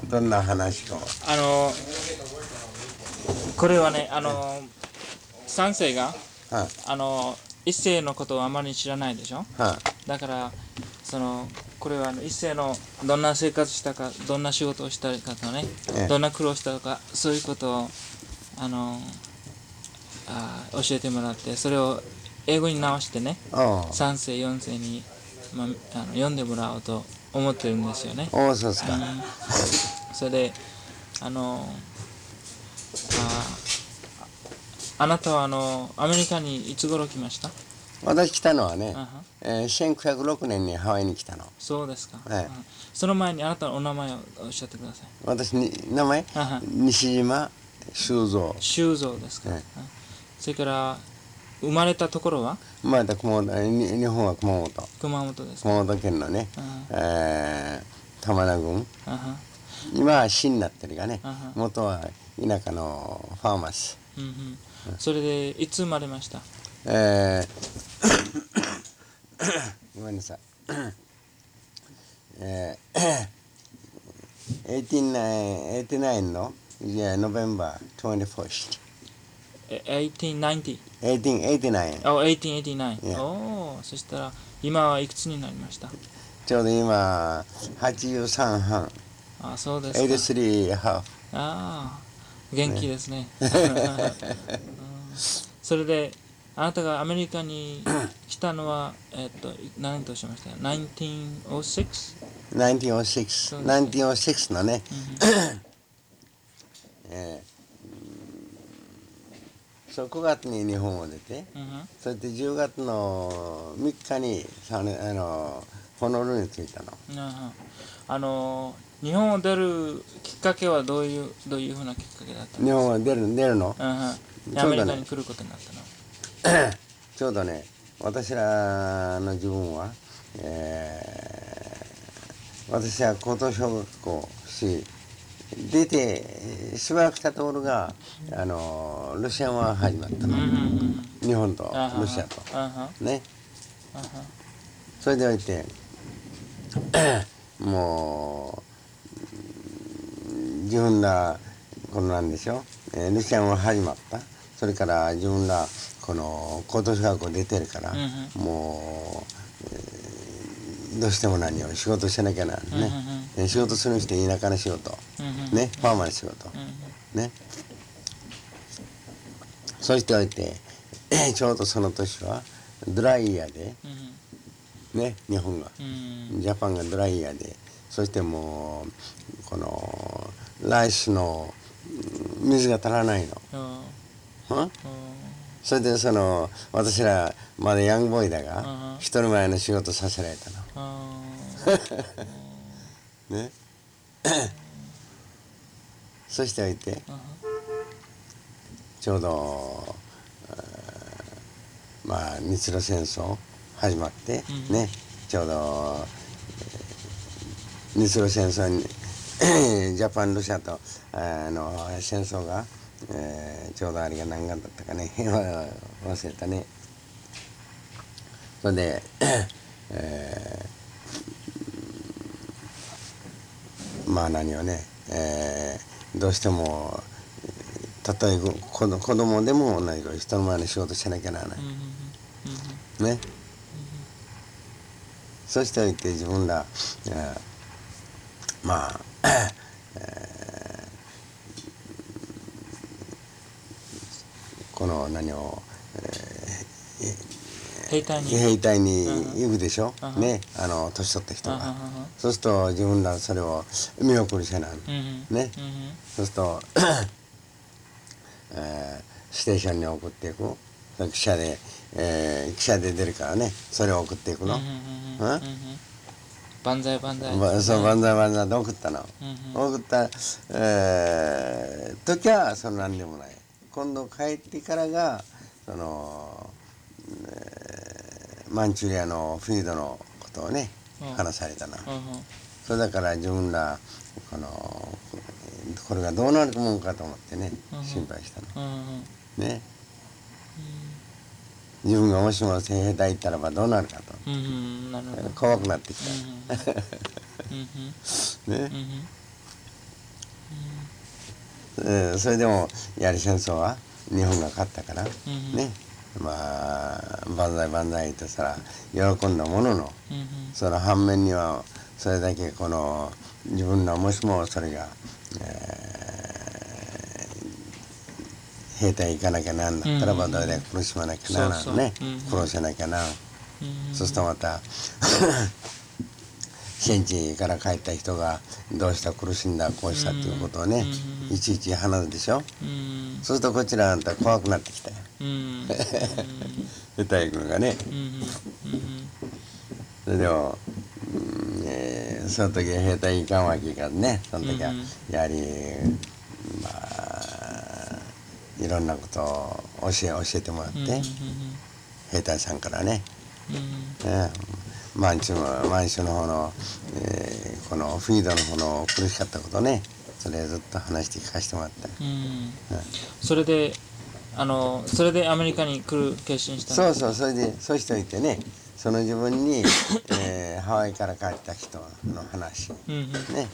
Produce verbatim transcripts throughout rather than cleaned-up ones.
どんな話を。 あのこれはね、あの三世が、 はあの一世のことをあまり知らないでしょ。 はだからそのこれはあの一世のどんな生活したか、どんな仕事をしたかとね、 ええどんな苦労したか、そういうことをあのあ教えてもらって、それを英語に直してね、 あさん世よん世に、まあ、あの読んでもらおうと思ってるんですよね。 あ、おお、そうですか。 うん、それであのああなたはあのアメリカにいつ頃来ました？ 私来たのはね、 あはえー、せんきゅうひゃくろくねんにハワイに来たの。 そうですか。 はいうんその前にあなたのお名前をおっしゃってください。 私に名前あは西島修造。 修造ですか。 はいうんそれから生まれたところは生まれた熊本、に日本は熊本。 熊本ですか。 熊本県のね、 あえー、玉名郡。 あは今は市になってるがねあは、 元は田舎のファーマス。 うんうんそれでいつ生まれました？ えー、ごめんなさい。えー、はちじゅうきゅう、はちじゅうきゅうの、いや、ノベンバーにじゅういち。 えせんきゅうひゃくきゅうじゅう。 せんきゅうひゃくはちじゅうきゅう。 あ、せんきゅうひゃくはちじゅうきゅう。 Yeah. おお、そしたら今はいくつになりました？ ちょうど今、はちじゅうさん半。 あ、そうですか。 はちじゅうさんハーフ。 ああ、元気ですね。うんそれで、あなたがアメリカに来たのは、えっと、何とおっしゃいました？せんきゅうひゃくろく？ せんきゅうひゃくろく。せんきゅうひゃくろくのね、えー、そうくがつに日本を出て、 うんうんそしてじゅうがつのみっかにさんあのホノルルに着いたの。 うんうんあの日本を出るきっかけはどういうどういうふうなきっかけだったんですか？ 日本は出る出るの、 うんうんちょうどねアメリカに来ることになったの。 ちょうどね、私らの自分は、えー、私は高等小学校し、出てしばらくしたところが、あのロシアは始まったの、 うんうんうん日本とあははロシアとあはね。 あはそれでおいてもう自分らこのなんでしょ、えー、ロシアは始まった。それから自分らこの高等小学校出てるから、 うんうんもう、えーどうしても何を仕事しなきゃならんね、 うんうん仕事する人田舎の仕事、 うんうんね、ファーマーの仕事、 うんうんね。そうしておいてちょうどその年はドライヤーで、 うんね、日本が、 うんジャパンがドライヤーで、そしてもうこのライスのうん水が足らないの、 うんうんそれでその私らまだヤングボーイだが、 うん一人前の仕事させられたのねそしておいてちょうどまあ日露戦争始まって、 うんね、ちょうど、えー日露戦争にジャパンロシアとあの戦争が、えーちょうどあれが何月だったかね忘れたね。それで、えーまあ何をね、えーどうしてもたとえ子供子供でも同じように人の前の仕事しなきゃならない、ね。そしておいて自分ら、えーまあ、えーこの何を、え兵隊にー兵隊に行くでしょ、 うんうんね、あの年取った人が、 うんうんうんそうすると自分らそれを見送りせな、 うんうんね、 うんうんそうすると、えーステーションに送っていく、汽車で、えー、汽車で出るからね、それを送っていくの、 うんうんうんうんうん万歳万歳ばそう万歳万歳で送ったの、 うんうん送った、えー、時はその何でもない。今度帰ってからがその、えーマンチュリアのフィードのことをね、 うん話されたな、 うんうんそれだから自分らこのこれがどうなるもんかと思ってね、 うん心配したのうんうんね。自分がもしも兵隊行ったらばどうなるかとうんうんなるほど怖くなってきた、 うんうんうんね、 うんえーそれでもやはり戦争は日本が勝ったから、 うんね、まあ万歳万歳としたら喜んだものの、 うんうんその反面にはそれだけこの自分のもしもそれが、えー兵隊行かなきゃなんだったらばどれだけ苦しまなきゃならんね、殺せなきゃならん、そうするとまた戦地から帰った人がどうした苦しんだこうしたっていうことをね、いちいち話すでしょ、 うんそうするとこちらあんた怖くなってきたよ、 うん兵隊君がね。 うんうんそれでも、うんえーその時兵隊行かんわけいかんね。その時はやはり、まあいろんなことを教え教えてもらって、兵隊さんからね、えー満州の満州の方の、えーこのフィードの方の苦しかったことね、それずっと話して聞かせてもらった。 うんそれであのそれでアメリカに来る決心したそうそう、それでそうしておいてね、その自分に、えーハワイから帰った人の話、 うんうんね、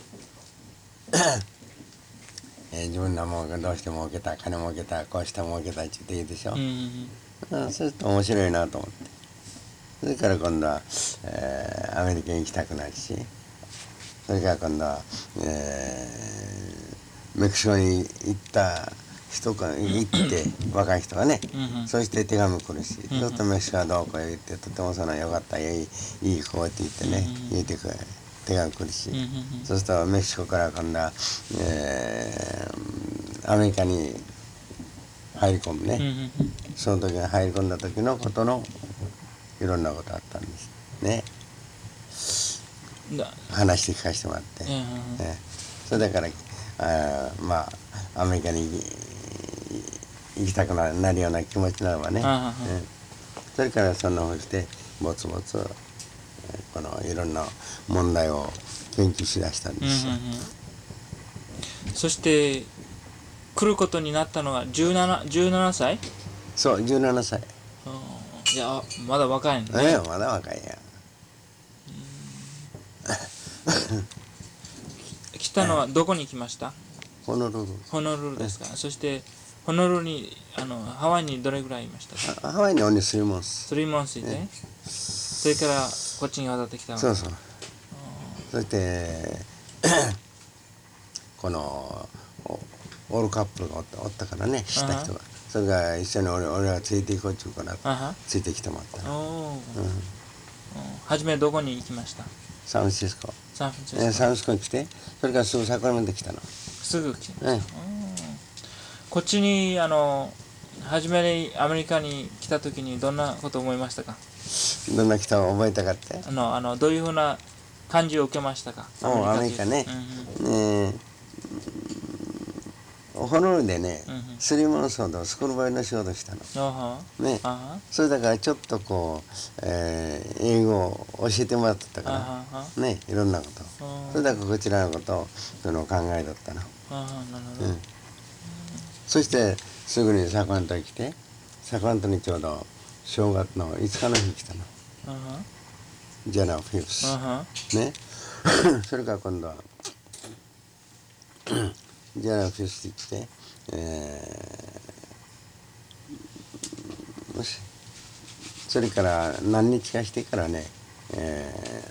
えー自分のもうどうして儲けた、金儲けた、こうした儲けたって言っていいでしょ、 うんうんうん、そうすると面白いなと思って、それから今度は、えーアメリカに行きたくなるし、それから今度は、えーメキシコに行った人が行って若い人がね、 うんうんそして手紙来るし、 うんうんそうするとメキシコはどうこう言ってとてもそのよかったいいいい子って言ってね、 うんうん言ってくれ手紙来るし、 うんうんうんそうするとメキシコから今度は、えーアメリカに入り込むね、 うんうんその時に入り込んだ時のことのいろんなことあったんですね、 うんだ話して聞かせてもらって、 うんうんうんね、それだからあーまあアメリカに行きたくななるような気持ちならばね、 ああああねそれからそんなふうしてぼつぼつえーこのいろんな問題を研究しだしたんですよ、 うんうんうんそして来ることになったのはじゅうなな、じゅうななさい？ そうじゅうななさい、 うんいやまだ若いのね。 ええまだ若いや。 来たのはどこに来ました？ ホノルル、 ホノルルですか。そしてホノルルにあのハワイにどれぐらいいましたか？ あハワイにオンリースリーモンス。 スリーモンスいて、それからこっちに渡ってきたの。 そうそう。そしてこのおオールカップルがおったおったからね、知った人が、それが一緒に俺俺がついていこうっていうからあはついてきてもらったの、 おーうん、 初めどこに行きました？ サンフランシスコ、 サンフランシえースサンフランシスコに来て、それからすぐサクラメント来たの、 コ。すぐ来て、 うん、 こっちにあの初めにアメリカに来た時にどんなこと思いましたか？ どんな来たか覚えたかって、 あのあのどういうふうな感じを受けましたか？ おアメリカね、ねホノルルでね、 うんうんスリーモンスほどスクールボーイの仕事したのあはね、 あはそれだからちょっとこう、えー英語を教えてもらってたかあはらはね、いろんなこと、 あそれだからこちらのことをその考えとったの、 あはなるほど、 うん、そしてすぐにサクラントに来て、サクラントにちょうど正月のいつかの日来たの、 あはジャナフィフスあはねそれから今度はジャナフィフスに来て、えー、もしそれから何日かしてからね、え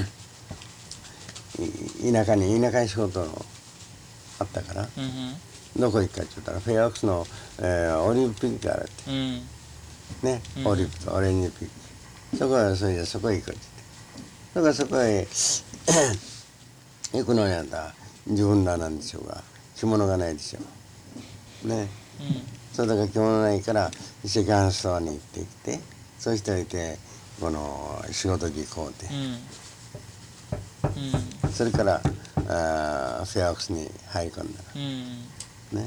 ーい田舎に田舎に仕事あったから、 うんうんどこ行くかって言ったらフェアオックスの、えーオリーブピックがあるってうんね、 うんオリーブとオレンジピック、そこはそれでそこへ行くって言って、だからそこへ行くのにあんた自分らなんでしょうが着物がないでしょうね、それだから着物ないからセカンドストアに行ってきて、そうしておいてこの仕事着買うて、 うんうんそれからあフェアオックスに入り込んだうんらね、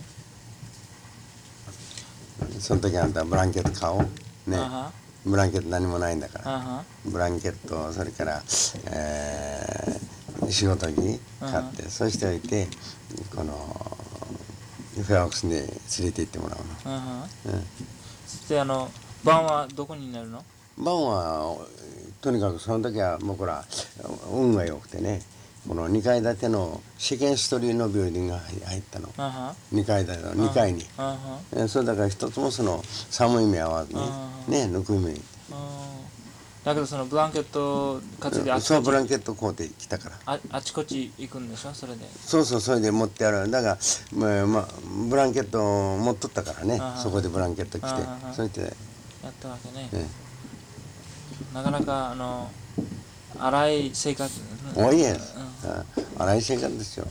うんその時あんたブランケット買おうね、 あはブランケット何もないんだから、 あはブランケット、それから、えー仕事着買って、そしておいてこのフェアオックスに連れて行ってもらうあはの、うん、 そしてあの晩はどこになるの？ 晩はとにかくその時はもうこら運が良くてね、 このにかい建てのセケンストリーのビルディングが入ったの。 あはにかい建てのにかいに。 あはえーそれだから一つもその寒い目合わずにあねぬくい目に。 あだけどそのブランケット担いであちそうブラこちンケット買うてきたから。 ああちこち行くんでしょそれで。 そうそうそれで持ってある。だからまあまあブランケット持っとったからね。 あはそこでブランケット着てあはそれで、 やったわけね。 ね、 なかなかあの荒い生活。 おいえ、 うんあ荒い生活ですよ。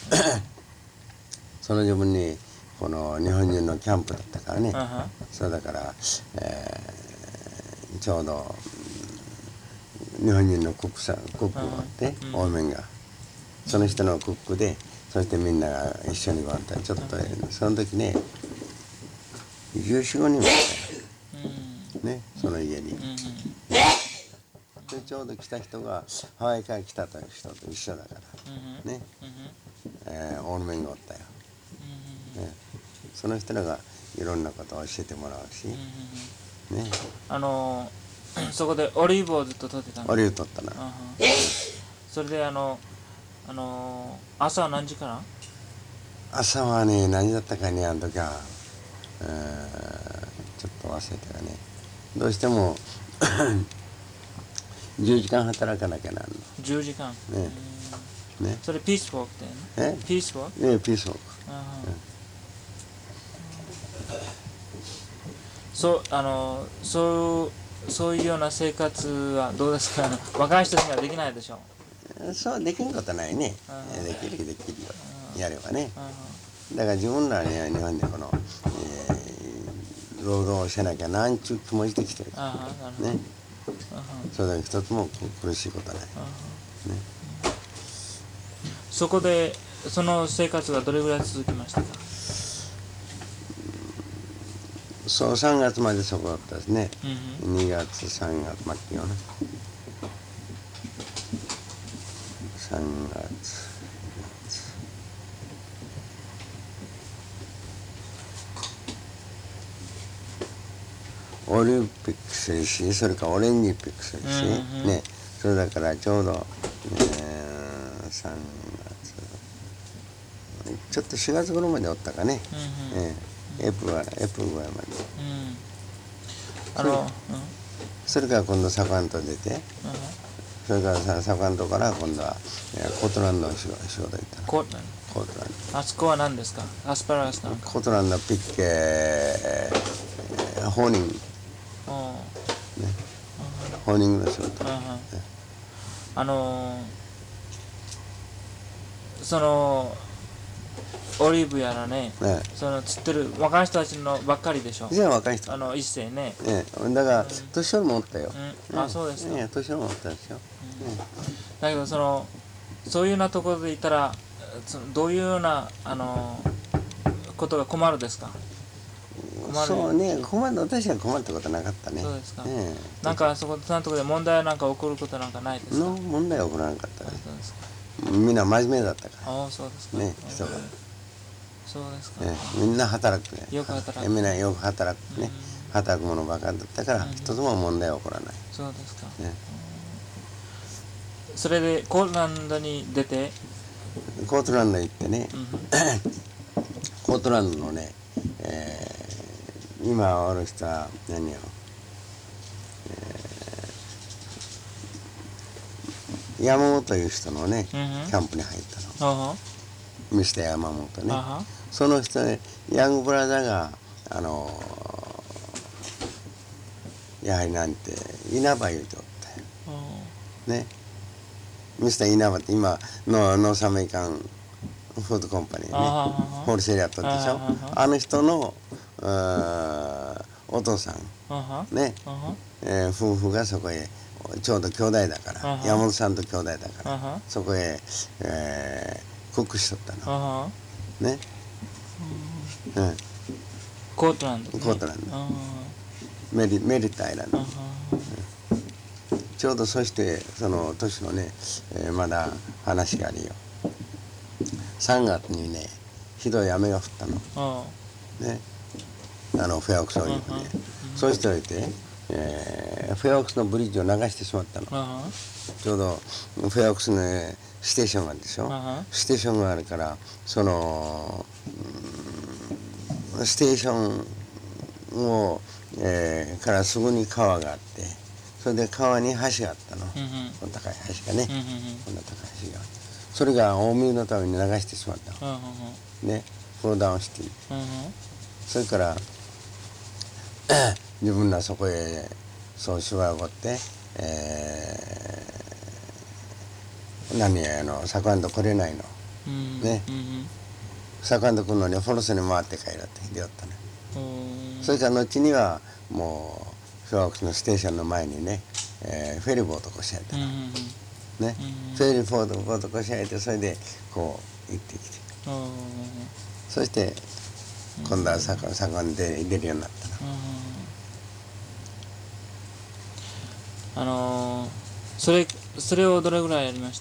その自分にこの日本人のキャンプだったからね。 あはそうだから、えーちょうど日本人のコックさんコックがあってうん多めがその人のコックでそしてみんなが一緒にご飯食べちょっとその時ねじゅうよん、ごにんもいうんたよねその家に。 うんうんでちょうど来た人がハワイから来たという人と一緒だからうんね、 うんえー、オールメンがおったよ、 うんね、その人らがいろんなことを教えてもらうし、 うんね、 あのそこでオリーブをずっと取ってたの。 オリーブ取ったな。 あはそれであのあの朝は何時から？ 朝はね何だったかねあの時は、えー、ちょっと忘れたがねどうしてもじゅうじかん働かなきゃなんじゅうじかん。 ねうんのねそれピースウォークっていうの？ えピースウォーク？ ねピースウォークあはそうあのそうそういうような生活はどうですか？あの若い人にはできないでしょう。 そうできんことないねあえできるできるよやればねあはだから自分らね日本でこの、えー、労働をしなきゃなんちゅう気持ちできてるあはなるほど。 ねあはそれだけ一つも苦しいことはないあはねそこでその生活がどれぐらい続きましたか？ そうさんがつまでそこだったですねうんうんにがつさんがつ末期よねさんがつオリンピックするしそれからオレンジピックするし、 うんうんねそれだからちょうど、えー、さんがつちょっとしがつ頃までおったかね、 うんうんええエプはエプぐらいまでうんあの、うんそれから今度サカン島出てそれからさサカン島から今度はえーコートランドの仕事仕事行ったのコートランコートランドあそこは何ですか？アスパラガスなんか。 ドコートランドピッケえーホーニングおーホーニングの仕事あはあのーそのオリーブやらねねその釣ってる若い人たちのばっかりでしょ。 じゃあ若い人あの一世ね。 ねだから年寄りもおったよ、 うんあそうですか。 ね年寄りもおったでしょ、 だけどそのそういうようなところでいたらそのどういうようなあのことが困るですか？困るそうね困る私は困ったことなかったねそうですかえなんかそこそのところで問題なんか起こることなんかないですか？ えの問題は起こらなかったあねそうですか。 みんな真面目だったかああそうですか。 ねうん人がそうですか。 ら、ね、みんな働くねよく働くえみんなよく働くねうん働くものばかりだったからうん一つも問題は起こらない、 そうですか。 ね、 それでコーランドに出て、 コートランド行ってねうんコートランドのね、えー今おる人は何よ、えー山本という人のね、 うんうんキャンプに入ったのあはミスター山本ねあはその人ねヤングブラザーがあのーやはりなんて稲葉言うておったようんねミスター稲葉って今のノースアメリカンフードコンパニーねあははホールセールやったでしょあははあの人のあーお父さんあはね、 あはえー夫婦がそこへちょうど兄弟だからあは山本さんと兄弟だからあはそこへ、えー、クックしとったあのはね、うん、 コートランドねコートランドあはメリメリットアイランドあはちょうどそしてその年のね、えーまだ話があるよさんがつにねひどい雨が降ったのあねあのフェアオックスオリーブうんうんでそうしておいて、えーフェアオックスのブリッジを流してしまったのあはちょうどフェアオックスの、ね、 ステーションがあるでしょ、 あはステーションがあるからその、うん、ステーションを、えー、からすぐに川があって、それで川に橋があったの、 うんうんこの高い橋がね、 うんうんこんな高い橋が、それが大水のために流してしまったのうんうんね、フォーダウンシティ。 うんうんそれから自分らそこへそう芝を掘って、えー、何やあのサクアンド来れないのうんね、 うんうんサクアンド来るのにフォルスに回って帰るって言ったね。 うんそれから後にはもうフィワークスのステーションの前にね、えー、フェリーボートこしらえたの、 うんうんうんね、 うんフェリーボートボートこしらえて、それでこう行ってきて、そして今度はサクサクアンで出るようになったの。 あのー、それそれをどれぐらいやりました？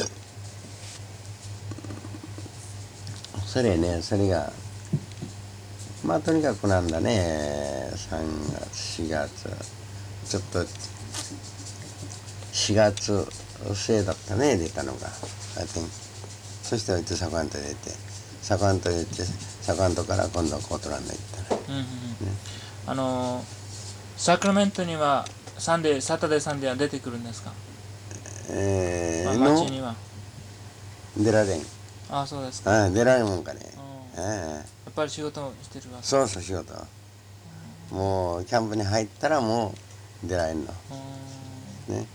それね、それがまあとにかくなんだね、さんがつしがつちょっとしがつ末だったね、出たのが I think。 そしておいてサクアント出て、サクアント出て、サクアントから今度はコートランド行ったね、 うんうんうんね、 あのー、サクラメントにはサンデーサタデーサンデーは出てくるんですか？ えー、 まあ、 の街には。 出られん。 ああ、そうですか。 ああ、出られんもんかね、 うん、 ああ、 やっぱり仕事をしてるわけ。 そうそう仕事、もうキャンプに入ったらもう出られんのね。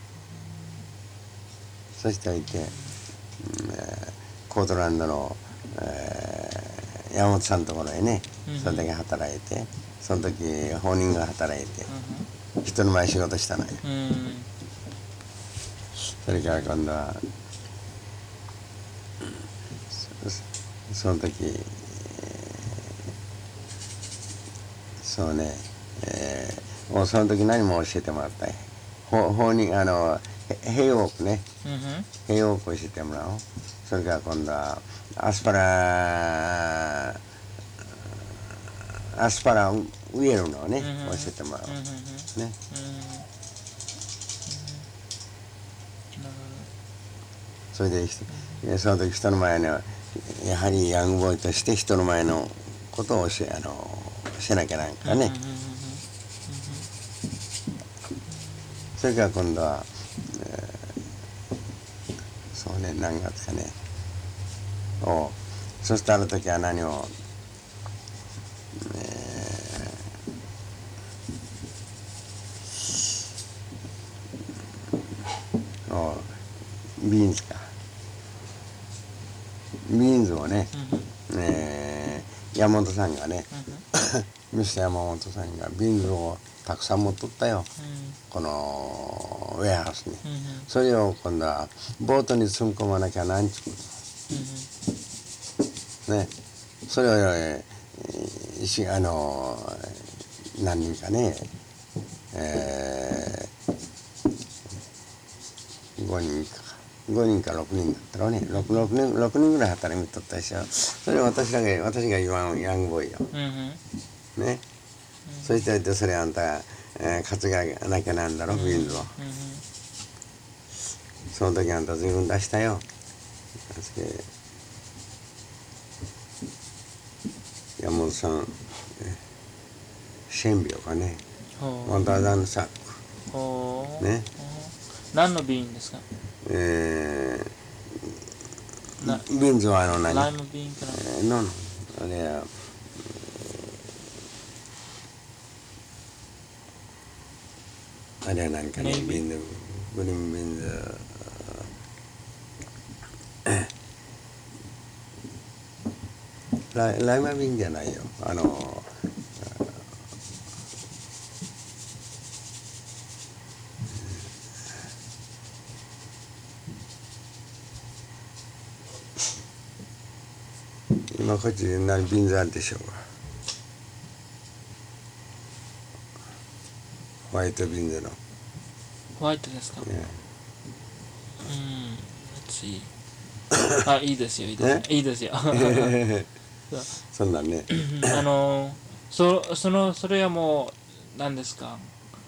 そしておいて、うん、えー、コートランドの、えー、山本さんのところへね、それだけ働いて、その時本人が働いて、うん、人の前仕事したのよ、うん、それから今度は、うん、そ, その時、えー、そうね、えー、もうその時何も教えてもらったよ、法人あのヘイウォークね、うん、ヘイウォークを教えてもらおう。それから今度はアスパラアスパラ植えるのをね、うん、教えてもらおう、うん、ね、それでその時人の前のやはりヤングボーイとして人の前のことを教えあのしなきゃなんかね、それから今度は、えー、そうね、何月かね、おそしてある時は何を、えー、おビーンズか、ビーンズをね、うん、えー、山本さんがね、うん、ミスター山本さんがビーンズをたくさん持っとったよ、うん、このウェアハウスに、うん、それを今度はボートに積み込まなきゃなんちゅう、うん、ね、それを、えー、あの何人かね、えー、ごにんかごにんかろくにんだったらね、 6, 6, 人ろくにんぐらい働いてったでしょ。それを私だけ私が言わんヤングボーイよ、うん、ね、そしてそれあんたが、えー、担がなきゃなんだろ、ビーンズを、うん、その時あんた随分出したよ。山本さんシェンビオかね、ワンダーザンサックね、 何の瓶ですか？ えー、ビーンズはあの何ライムビーンかな、 えー、のあれやあれは何かね、ビーンズグリーンビーンズライライマビーンじゃないよ、あの今こっちで何ビーンズあるでしょうか、ホワイトビーンズのホワイトですか、ね、うん、let's see あ、いいですよ、いいですよ、いいですよそんなんねあのそそのそれはもう何ですか、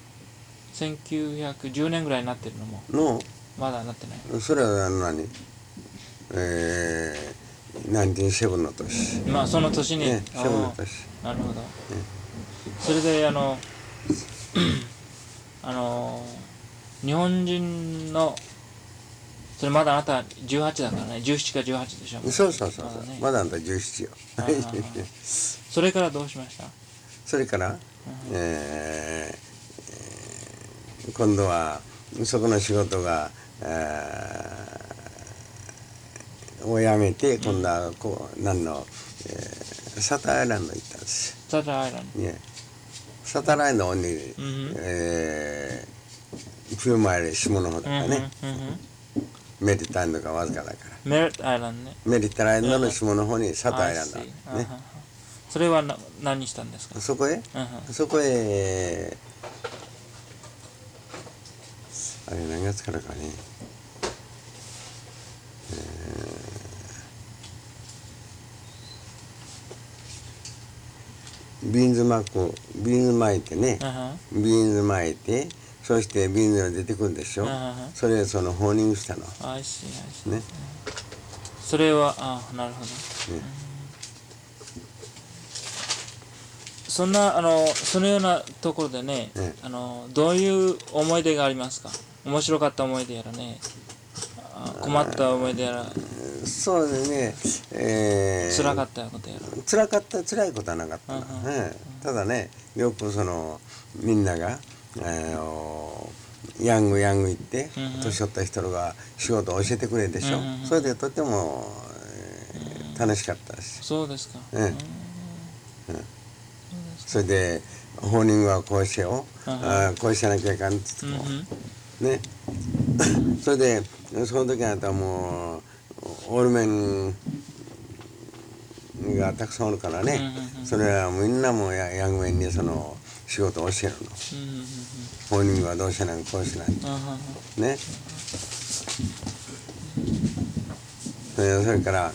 せんきゅうひゃくじゅうねんぐらいになってるのものまだなってない。 それは何えー、ナインティーンセブンの年、 まあその年に、 ね、セブンのあ年、 あなるほど、それであのあの日本人のそれまだあなたじゅうはちだからね、じゅうななかじゅうはちでしょ。 そうそうそうそう、 まだね、 まだあんたじゅうななよ。 ああああそれからどうしました？ それから、えー、今度はそこの仕事が、えー、を辞めて今度はこう何の、えー、サターアイランド行ったんですよ。 サターアイランド、 ね、サターアイランドに、 うんえー、冬前で下の方だからね、 うんうんうん、 メディタランドがわずかだからメリットアイランドね、 メディタランドの下の方にサターアイランドあるね。 ああそれはな何したんですか？ そこへ、 うん、 そこへあれ何月からかね、えー、ビーンズ巻くビーンズ巻いてね、 うん、 ビーンズ巻いてそしてビーンズが出てくるでしょ、 うん、 それそのホーニングしたの。 あいしいあいしい、 ね、 それはあなるほど、 ね、 そんなあのそのようなところでね、 ね、 あのどういう思い出がありますか？面白かった思い出やらね、困った思い出やら、 そうですね、えー、 辛かったことやら。 辛かった辛いことはなかったな、 うんうんね、ただねよくそのみんなが、えー、ヤングヤング行って、 うんうん、 年取った人が仕事を教えてくれるでしょ、 うんうんうん、 それでとても、えー、楽しかったです。 そうですか、 うんうん、それでホーニングはこうしよう、あこうしなきゃいかんって言っても、うん、ねそれでその時あなたはもうオールメンがたくさんおるからね、うんうん、それはみんなもヤヤングメンにその仕事を教えるの、うんうんうん、ホーニングはどうしないこうしない、うん、ね、それ、それから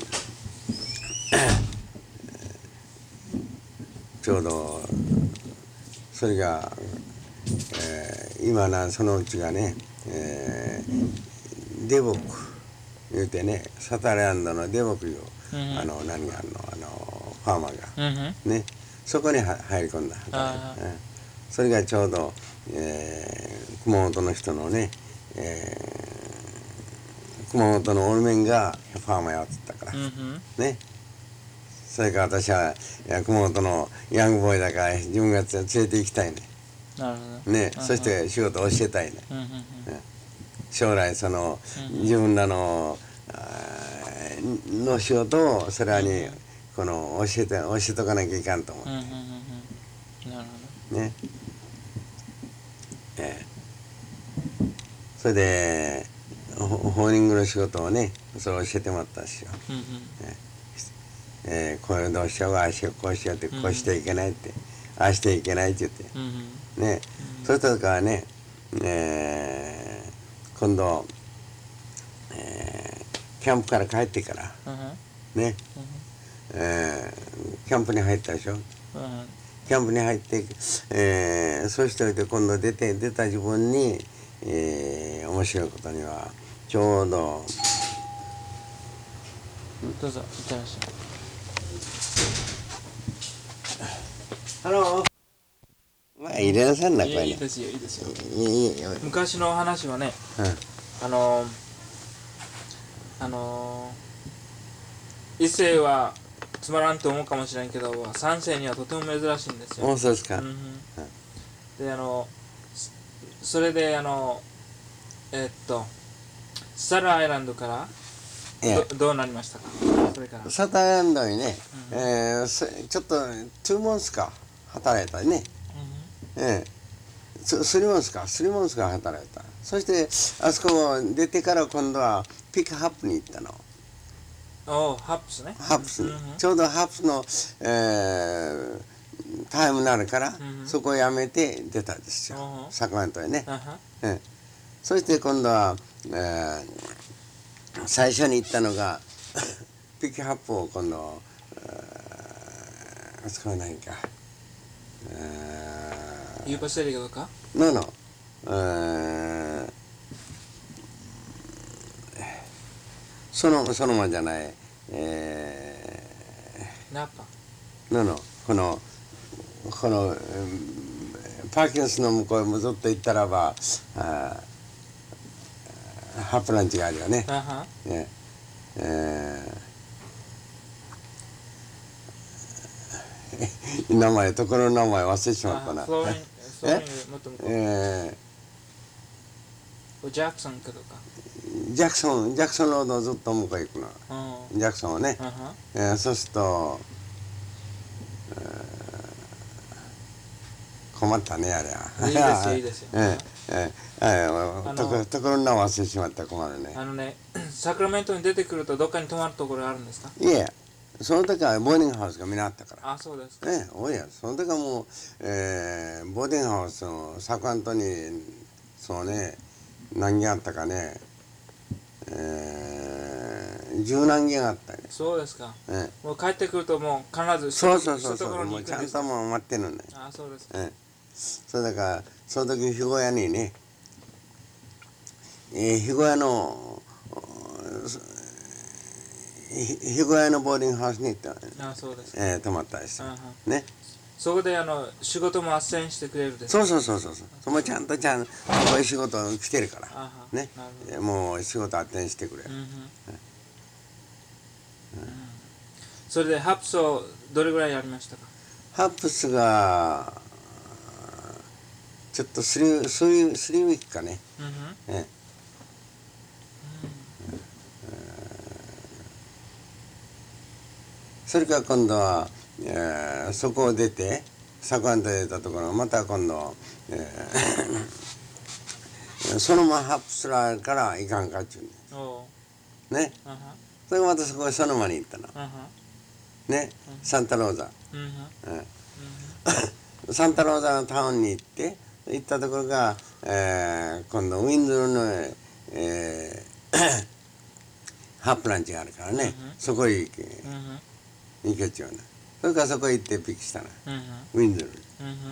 ちょうどそれが、えー、今なそのうちがね、えー、デボック言うてね、サターランドのデボックいう、うん、あの何があるのあのファーマーが、うん、ね、そこに入り込んだ、うん、それがちょうど、えー、熊本の人のね、えー、熊本のオールメンがファーマーやってたから、うん、ね、それから私は熊本のヤングボーイだから自分が連れて行きたいね。 なるほどね、うん、そして仕事を教えたいね。うんうんうん、将来その、うん、自分らのの仕事をそれに、うん、この教えて教えとかなきゃいかんと思って。うんうんうん、なるほど。ね。えー、それでホーニングの仕事をね、それを教えてもらったんですよ。うんうん、えーえー、これどうしようああしようこうしようってこうしていけないって、うん、ああしていけないって言って、うんうん、ね、うん、そうしたからね、えー、今度、えー、キャンプから帰ってから、うん、ね、うん、えー、キャンプに入ったでしょ、うん、キャンプに入って、えー、そうしておいて今度出て出た自分に、えー、面白いことにはちょうどどうぞいってらっしゃい。 ハロー。まあ入れなさんなこれね。 いいですよいいですよ。 いいよ。 昔の話はね、うん、あのあの一世はつまらんと思うかもしれんけど、三世にはとても珍しいんですよ。 あ、そうですか。うんうん、 であのそれであのえー、っとスタラーアイランドからど, どうなりましたか？それからサターアイランドにね、うん、えー、ちょっとツーモンスか働いたね、うん、えー、スリモンスかスリモンスか働いた。そしてあそこを出てから今度はピックハップに行ったの。 おハップスね。 ハップス、うん、ちょうどハップスの、えー、タイムになるから、うん、そこを辞めて出たんですよ、サクラントへね、えー、そして今度は、えー、最初に行ったのがピックハップを今度あそこは何かユーパセリガかノーノーそのそのままじゃない、えナパー、ののこのこの、うん、パーキンスの向こうへずっと行ったらばあハプランチがあるよね。 あはねえー、名前ところの名前忘れてしまったな。 フローリンフローリンもっと向こうえジャクソンかどうかー、ジャクソンジャクソンロードをずっと向こうへ行くの。 うんジャクソンをね、 あはえー、そうすると、えー、困ったねあれは。 いいですよいいですよえーえーえー、 あのところところの名前忘れてしまったら困るね。 あのねサクラメントに出てくるとどっかに泊まるところあるんですか？ いえ、その時はボーディングハウスがみんなあったから。 あそうですかね、おや、その時はもう、えー、ボーディングハウスのサクアントに、そうね、何軒あったかね、えー、十何軒あったね。 そうですかえもう帰ってくるともう必ずそうそうそうそう、 一ところにもうちゃん行くんですか？ ともう待ってるんだよ。 あそうですかええ、それだからその時日小屋にね、えー、日小屋の日小屋のボーディングハウスに行った、 あそうですかえー、泊まったりしてあはね。 そこであの仕事も斡旋してくれるですそうそうそうそうそう、そこちゃんとちゃんとこういう仕事来てるからあはね、 なるほどもう仕事あってにしてくれ、 うんうんうんそれでハプスをどれぐらいやりましたか？ ハプスがちょっとスリースリースリーウィークかね、 うんうんええそれから今度は、えー、そこを出てサクアント出たところまた今度、えー、そのままハプスラーから行かんかっちゅうおね。 あはそれがまたそこへそのまに行ったのあはね、サンタローザ、 うんうんうん、サンタローザのタウンに行って行ったところが、えー、今度ウィンズロの、えー、ハプランチがあるからね、 うんうん、 そこへ行け、 うんうん行けちゅうな。それからそこへ行ってピックしたの、 うんうんウィンズロに。 うんうん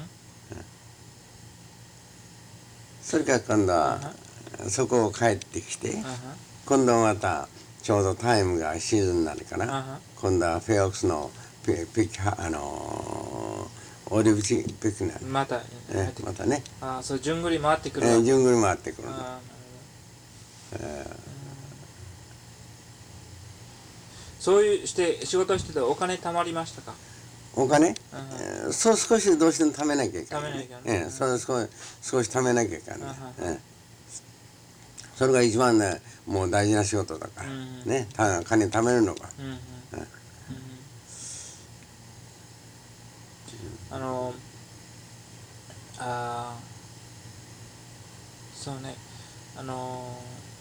それから今度はそこを帰ってきて、今度はまたちょうどタイムがシーズンになるかな、今度はフェアオックスのピピックあのー、オリーブチピックになる、 またえまたね、 ああそう順繰り回ってくるえわけー、順繰り回ってくるんだ。 ああなるほどえーそういうして仕事しててお金貯まりましたか？ お金、 うんえー、そう少しどうしても貯めなきゃいけない、 貯めなきゃいけないえー、そう少し少し貯めなきゃいけない、 うんえー、それが一番ねもう大事な仕事だから、 うんね、た金貯めるのが、 うんうんうんあのあそうねあの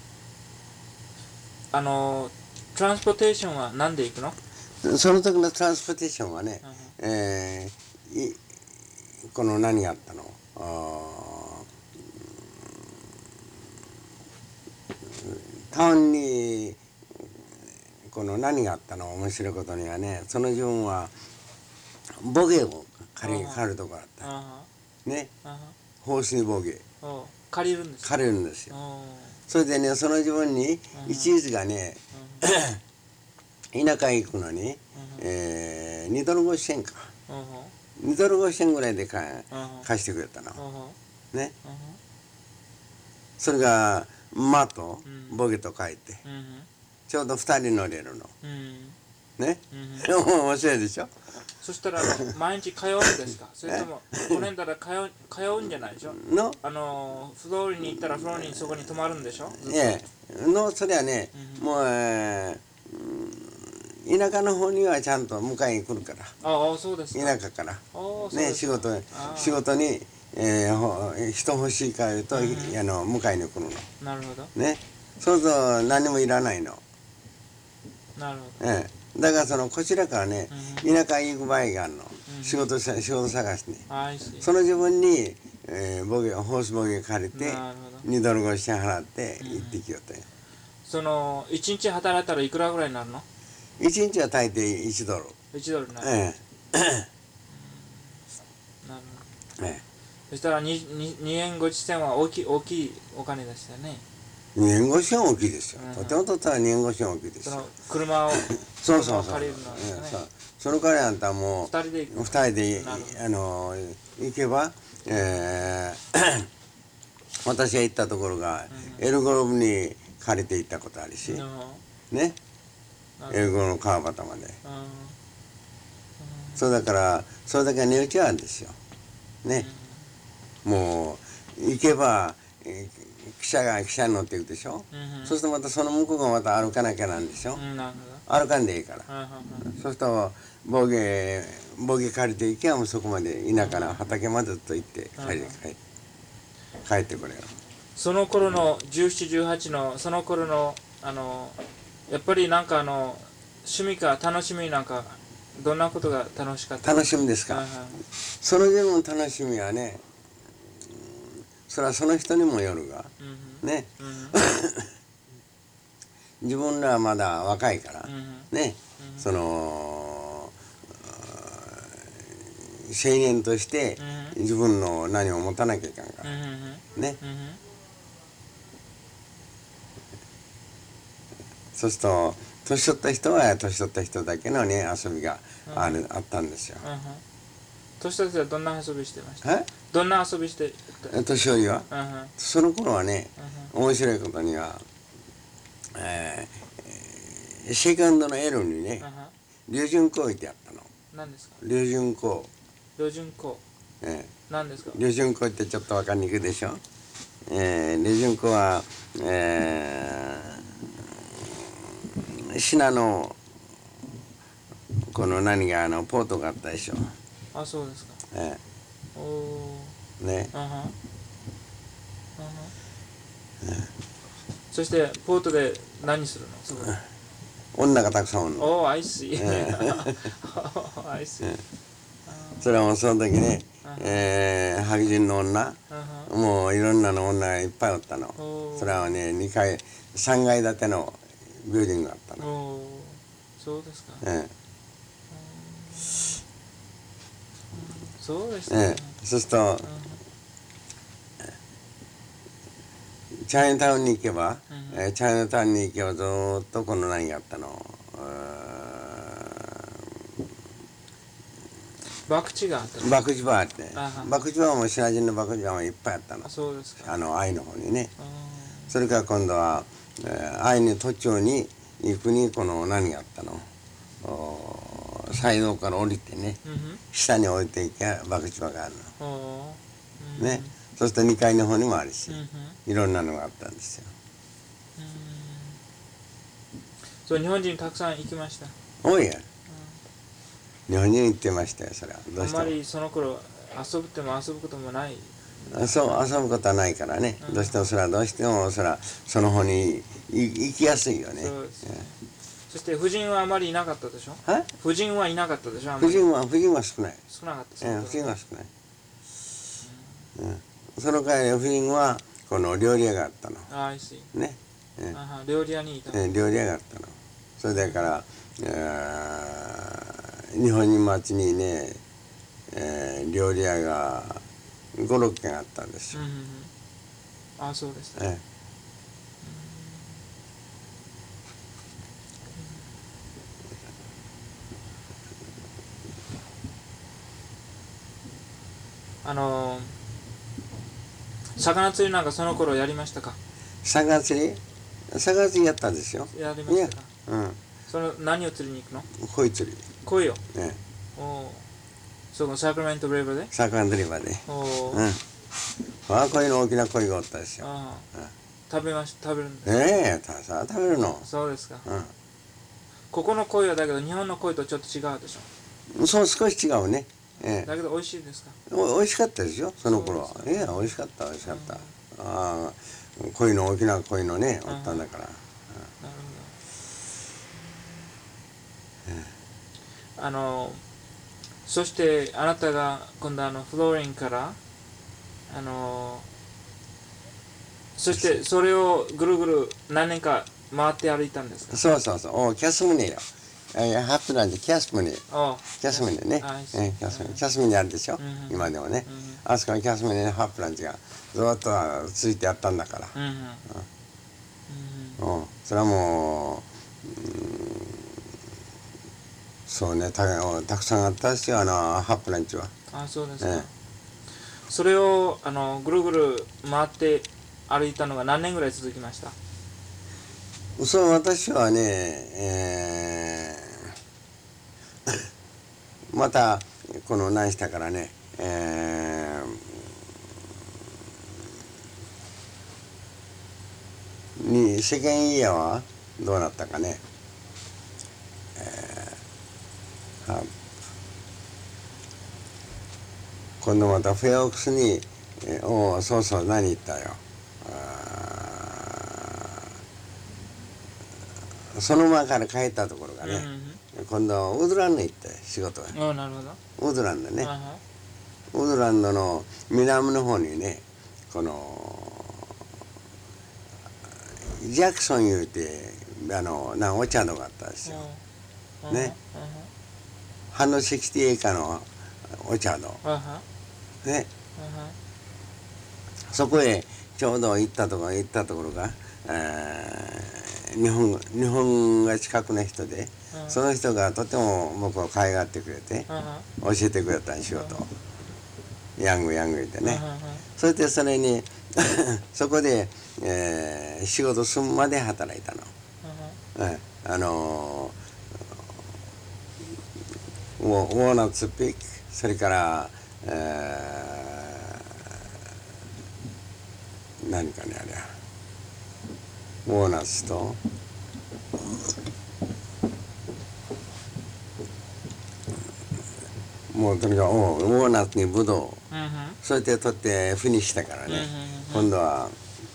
あのトランスポーテーションは何で行くの？ その時のトランスポーテーションはね、 うんえー、いこの何があったのあタウンにこの何があったの面白いことにはね、その自分はボゲを借り借るとこあったあね、 ああ放水ボゲお借りるんですか？ 借りるんですよ。 おそれでねその自分に一日がね田舎へ行くのに、えー、にドルごせんえんかにドルごせんえんぐらいでか貸してくれたのね。それが馬とボゲと書いてちょうどふたり乗れるのね。面白いでしょ。 そしたら毎日通うんですか？それともこれんだら通う通うんじゃないでしょ？ のあのフローリに行ったらフローリにそこに泊まるんでしょ？ ええのそれはね、もう、えー、田舎の方にはちゃんと迎えに来るから。 ああそうですか。 田舎からね仕事仕事に、えー、人欲しいから言うと、うん、あの迎えに来るの。 なるほどね。そうすると何もいらないの。 なるほど。 ええだからそのこちらからね、うん、田舎へ行く場合があるの、うん、仕事仕事探してね、その自分に、えー、ボゲホースボゲ借りてにドルごせんえん払って行ってきよったよ、うん、 そのいちにち働いたらいくらぐらいになるの？ いちにちは大抵いちドルいちドルになる、 ええなるほど、ええ、そしたら に, にえんごじゅっせんは大きい大きいお金でしたね。 にねんごしは大きいですよ、 うん、 とてもとてもにねんごしは大きいですよ。 その車をそうそうそう、 借りるのですね、 うん、そうその代わりあんたもうふたりで行く、 ふたりであの行けば、えー、私が行ったところが、うん、エルゴロブに借りて行ったことあるし、うん、ね、エルゴロブの川端まで、うん、そうだからそれだけ値打ちはあるんですよね、うん、もう行けば、えー汽車が汽車に乗っていくでしょ、うん、そうするとまたその向こうがまた歩かなきゃなんでしょ、うん、歩かんでいいから、うん、そうするとボゲボゲ借りていけばもうそこまで田舎の畑までずっと行って帰って帰って帰ってくれよ。 その頃のじゅうなな、じゅうはちのその頃のあのやっぱりなんかあの趣味か楽しみなんかどんなことが楽しかった？ 楽しみですか、はいはい、その自分の楽しみはね、それはその人にもよるが、うん、ね、うん、自分らはまだ若いから、うん、ね、うん、その青年として自分の何を持たなきゃいかんから、うん、ね、うん、そうすると年取った人は年取った人だけのね遊びがある、うん、あったんですよ。うん、 年取った人はどんな遊びしてました？どんな遊びして年寄りは、うん、その頃はね、うん、面白いことには、えー、セカンドの L にね、うん、龍順光ってあったの。 何ですか？ 龍順光。 龍順光。ええ、何ですか？ 龍順光ってちょっと分かりにくいでしょ。えー、龍順光は、えー、信濃この何があのポートがあったでしょ。 あ、そうですか。 ええ、おー、ね。 あはあはそしてポートで何するの？そこで女がたくさんおるの。 おー、I see。I see。 それはもうその時ね、えー、白人の女、もういろんなの女がいっぱいおったの。それはね、にかい、さんがい建てのビルディングがあったの。 おそうですか。 ええ、 そうですね。ええ、そうすると、チャイナタウンに行けば、うん、えー、チャイナタウンに行けばずっとこの何があったの、 博打があったの。 博打場あって、博打場もシナ人の博打場もいっぱいあったの。 そうですか。 あの愛の方にね。それから今度は、えー、愛の途中に行くにこの何があったの、西道から降りてね、うん、下に降りていけば博打場があるの、うん、ね。そうするとにかいの方にもあるし、うん、いろんなのがあったんですよ。 うん、そう、日本人たくさん行きました。 おいや、うん、日本人行ってましたよ。それはどうしてもあんまりその頃遊ぶっても遊ぶこともない。 そう遊ぶことはないからね、うん、どうしてもそれはどうしてもそれはその方に行きやすいよね。そうですね、えー、そして夫人はあまりいなかったでしょ。夫人はいなかったでしょ。 夫人は夫人は少ない。 少なかった。 えー、夫人は少ない。うんうん、その代わり夫人はこの料理屋があったの。 ああ、いいね。 えー、あ料理屋にいた。 えー、料理屋があったの。それだから、えー、日本人町にね、えー、料理屋がご、ろっけんあったんですよ。うんうんうん、 ああ、そうですね。えー、あのー、魚釣りなんかその頃やりましたか？ 魚釣り魚釣りやったんですよ。 やりましたか？ うん。その何を釣りに行くの？ 鯉釣り。 鯉を。 ね。 おそのサクラメントリバーで？ サクラメントリバーで。おうん。ああ、鯉の大きな鯉がおったですよ。ああ、うん、 食べまし食べるんですか？ ええー、さ食べるの。 そうですか。うん。ここの鯉はだけど日本の鯉とちょっと違うでしょ。 そう少し違うね。 ええ、だけど美味しいですか？ お美味しかったですよその頃は。いや美味しかった美味しかった。うん、ああ鯉の大きな鯉のねおったんだから。なるほど。あのそしてあなたが今度あのフローリングからあのそしてそれをぐるぐる何年か回って歩いたんですか？ そうそうそう。おキャスムネよ。ハプランでキャスムネ。キャスムネね。キャスムネ。キャスムネあるでしょ。今でもね。あそこにキャスムネのハプランチがずっとついてやったんだから。 うん、それはもう、うん、そうね、た, たくさんあったし、あのハップランチは。 あ、そうですか。 ええ、 それをあのぐるぐる回って歩いたのが何年ぐらい続きました？ そう、私はね、えー、またこの何したからね、えー、に世間イヤーはどうなったかね、えー、は今度またフェアオックスに、えー、おお、そうそう、何言ったよ、その前から帰ったところがね、うんうん、今度ウードランド行って仕事が。 あ、なるほど。 ウードランドね、ウードランドの南の方にね、このジャクソンいうてあのなお茶のがあったんですよ、ね、ハンドろくじゅうエーカーのお茶のね、そこへちょうど行ったところ行ったところが、日本日本が近くの人で、その人がとても僕を可愛がってくれて教えてくれたん仕事を、ヤングヤング言ってね、それでそれにそこで、えー、仕事済むまで働いたの、えー、あのー、ウォーナッツピック、それから、えー、何かねあれやウォーナッツともうとにかくウォーナッツにブドウ、そうやって取ってフィニッシュしたからね、今度は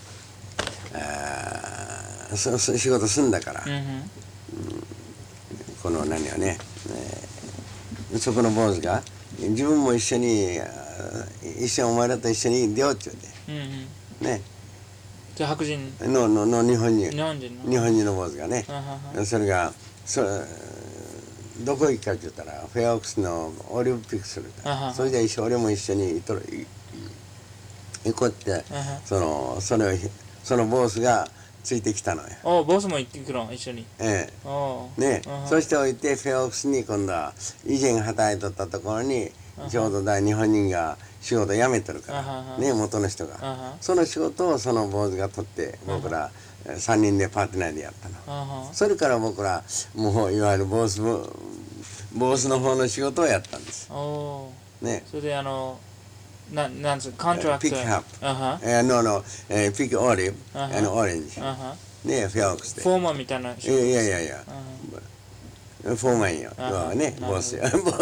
あそそ仕事済んだから、うん、この何やね、えー、そこの坊主が自分も一緒に一緒にお前らと一緒に出ようって言うて、うん、ね、 じゃあ白人の, の, の日本人日本人 の, 日本人の坊主がね、それがそどこ行くかって言ったらフェアオックスのオリンピックするから、それじゃ一緒俺も一緒に行とる行こうって、そのそれをそのボスがついてきたのよ。 おボスも行ってくるの一緒に。 ええ。ね、そしておいてフェアオックスに今度は以前働いとったところにちょうど大日本人が仕事辞めてるからね、元の人がその仕事をその坊主が取って僕らさんにんでパートナーでやったの。それから僕らもういわゆるボスボスの方の仕事をやったんです。 ね。それであのななんつうコントラクター。 ピックアップ。えののピックオリーブ、あのオレンジ。ね、フェアオックスで。 フォーマンみたいな。いやいやいやいや。フォーマンよ。ね、ボスよ。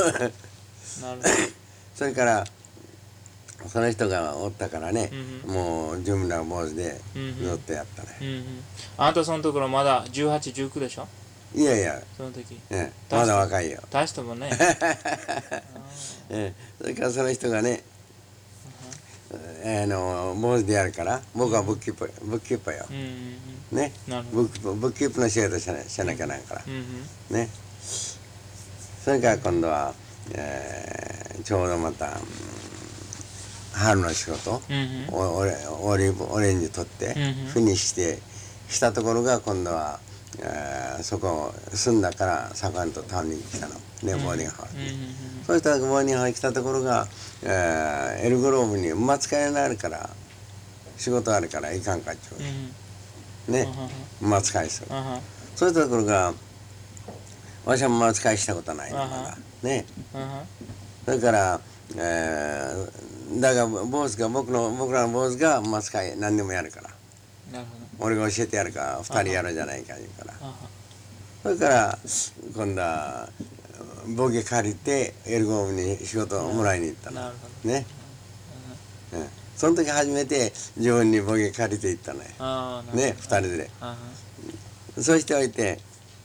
それからその人がおったからね、もう自分ら坊主でずっとやったね。 あなたそのところまだじゅうはち、じゅうきゅうでしょ？ いやいや、 その時まだ若いよ。 大したもんね。 それからその人がね、あの坊主でやるから僕はブッキーパーブッキーパーよ。ね、ブッキーパーの仕事しなしなきゃなんからね。それから今度はちょうどまた春の仕事、オレオレンジ取ってフィニッシュしてしたところが今度はそこ住んだからサカンとタウンに来たのね、ボーディングハウスに。そうしたらボーディングハウスに来たところがエルグローブに馬使いになるから仕事あるからいかんかっちゅうね、馬使いする。そうしたところが私は馬使いしたことないのだね。それからだがボスが僕の僕らのボスが馬使い何でもやるから、俺が教えてやるからふたりやるじゃないか言うから、それから今度はボケ借りてエルゴームに仕事をもらいに行ったのね。その時初めて自分にボケ借りて行ったのよね、ふたりで。そうしておいて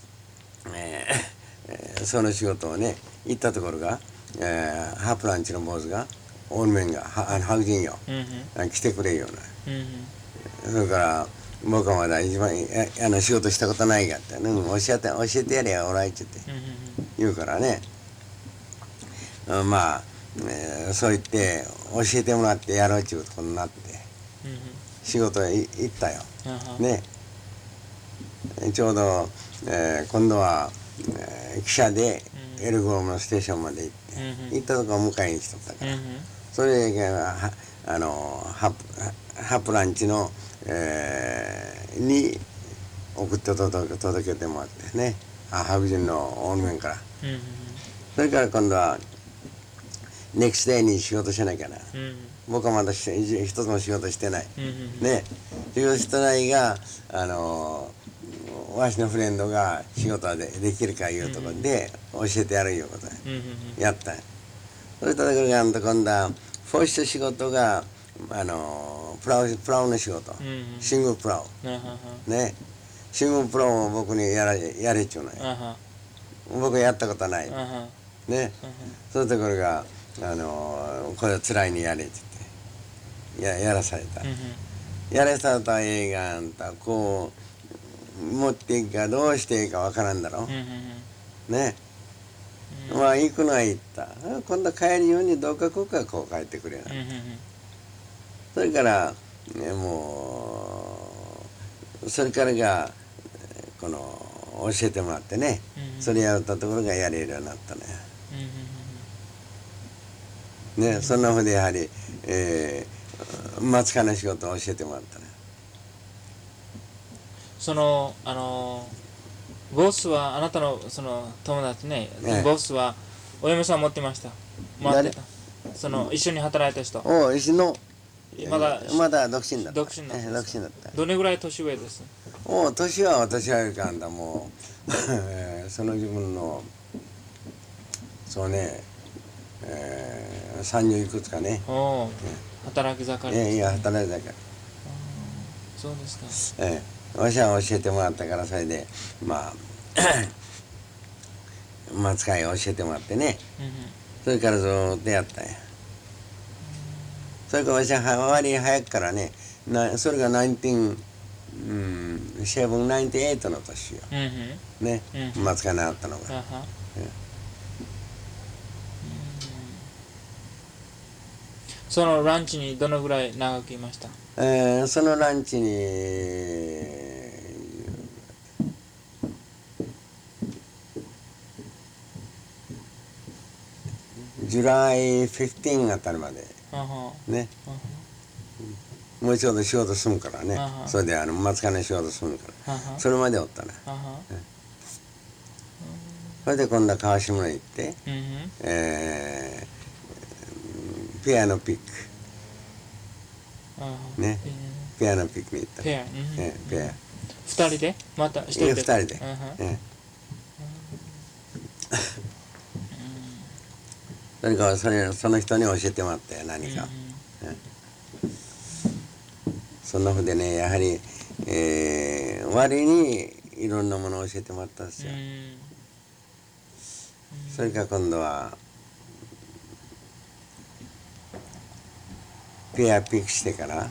その仕事をね行ったところがハプランチの坊主がオールメンが白人よ来てくれよな。それから僕はまだ一番あの仕事したことないがって、うん、教えて教えてやれよおらいっちゅって言うからね、うん、まあ、えー、そう言って教えてもらってやろうっちゅうことになって仕事へ行ったよね。 ちょうど、えー今度は、えー汽車でエルゴームのステーションまで行って、 うん行ったとこは迎えに来とったから、 うんそれがはあのハプハプランチの、えーに送って届け届けてもらってね、あ白人のオールメンから。 うんそれから今度はネクストデイに仕事しなきゃな。 うん僕はまだし一つも仕事してない。 うんうんね、仕事してないが、あのわしのフレンドが仕事はでできるかいうところで教えてやるいうことでうんうんやったんや。それとだけが今度はフォイスト仕事が、あのプラウプラウの仕事、 うんうんシングルプラウあははね、シングルプラウを僕にやらやれっちゅうのよ。 あは僕はやったことないあはね。 あはそういうところが、あのこれは辛いにやれって言ってややらされた。 うんうんやらされた映画あんたこう持っていくかどうしていいかわからんだろ、 うんうんね。 うんまあ行くのは行った。今度帰るようにどうかこうかこう帰ってくれな。 うんうんそれから、ね、もうそれからがこの教えてもらってね、 うんそれやったところがやれるようになったね。 うんうんね、そんなふうでやはり、えー、松川の仕事を教えてもらったね。 そのあのボスはあなたのその友達ね、 ええボスはお嫁さん持ってました持ってたその一緒に働いた人おう石のまだまだ独身だった。 独身だったええ独身だった。 どれぐらい年上です？ おう年は私はよりかんだもうその自分のそうね、えー、さんじゅういくつかね。 おお働き盛りです、ね、 ええいや働いたから。 そうですか。 ええ、わしは教えてもらったからそれでまあ松川を教えてもらってね、 うんうんそれからずっとやったんや。それからわしは割に早くからね、なそれがナインティーン、うん、セブンナインティエイトの年ようんうんね、 うん松川にあったのが。 あはええそのランチにどのぐらい長くいました？ えーそのランチにジュライフィフティーンあたりまであはね、 あはもうちょうど仕事済むからねあは、 それであの松川の仕事済むからあはそれまでおったね。 あはそれで今度は川島へ行って、 うんうんえーピアノピックあはね、 えピアノピックに行った。 ーペア、うんうんええペア二人でまた一人でいや二人であはええそれからそれその人に教えてもらったよ何か、そんなふうでねやはり、えー、割にいろんなものを教えてもらったんですよ。 うんうんそれから今度はペアピックしてから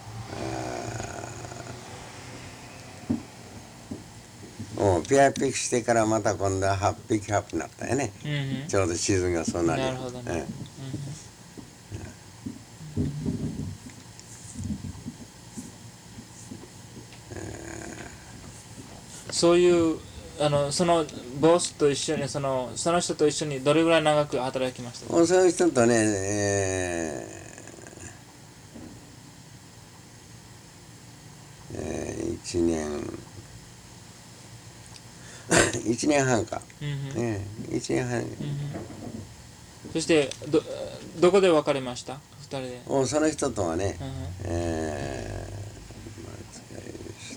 おペアピックしてからまた今度はハッピーキャップになったよね、 うんうんちょうどシーズンがそうなりなるほどね、 えそういうあのそのボスと一緒にそのその人と一緒にどれぐらい長く働きましたか？ えそういう人とね、えーえー、いちねんいちねんはんか、 うんうんええ、いちねんはん、 うんうんそしてどどこで別れました二人で？ おその人とはね、 うんうんえーまあ使いして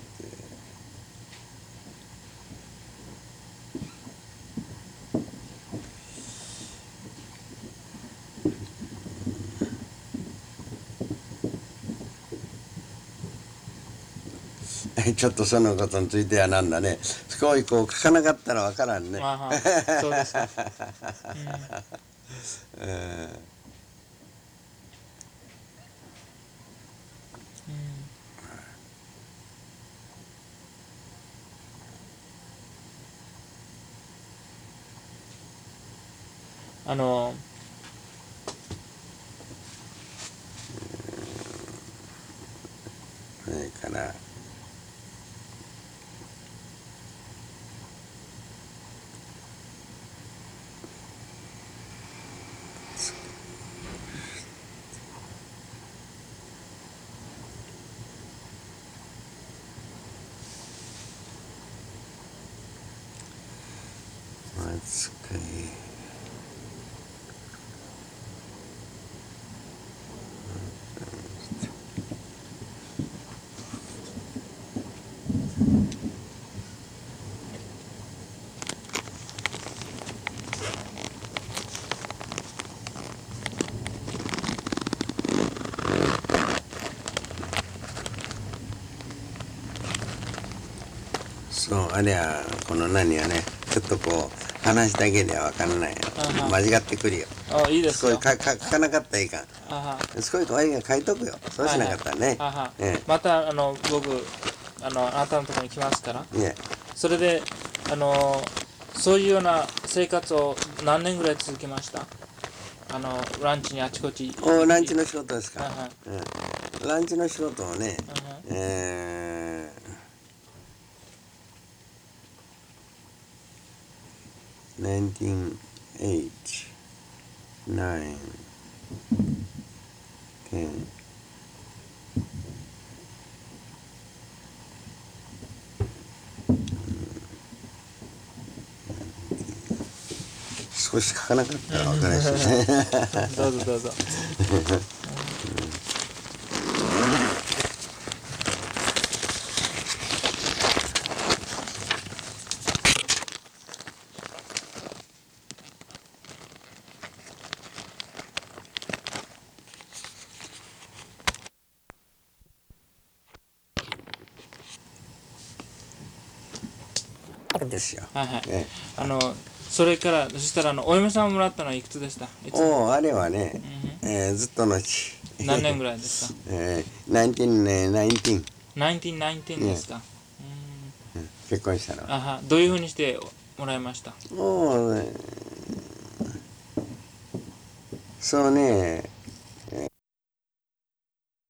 ちょっとそのことについてはなんだね、少しこう書かなかったらわからんね。 あはそうですか、 えうんうんあのーそれから扱いそうあれはこの何はねちょっとこう話だけでは分からないよ間違ってくるよあ、いいですよ。 少しかか書かなかったらいいかんあは少し可愛いが書いとくよそうしなかったらねあはええまたあの僕あのあなたのところに来ますから、 ねそれであのそういうような生活を何年ぐらい続けました？あのランチにあちこち。 おランチの仕事ですか、 あはうん、ランチの仕事をねあはえー、ナインティーンエイティナイン、テン少し書かなかったら分からないしねどうぞどうぞ。 ですよ、 はいはい。 えあのそれからそしたらあのお嫁さんをもらったのはいくつでした？いえ、 つおおあれはね、 うんえー、ずっとのち何年ぐらいですか？ えー、ナインティーンねナインティーンナインティーンナインティーンですか？うんうん結婚したのあはどういうふうにしてもらいました？ もうねそうね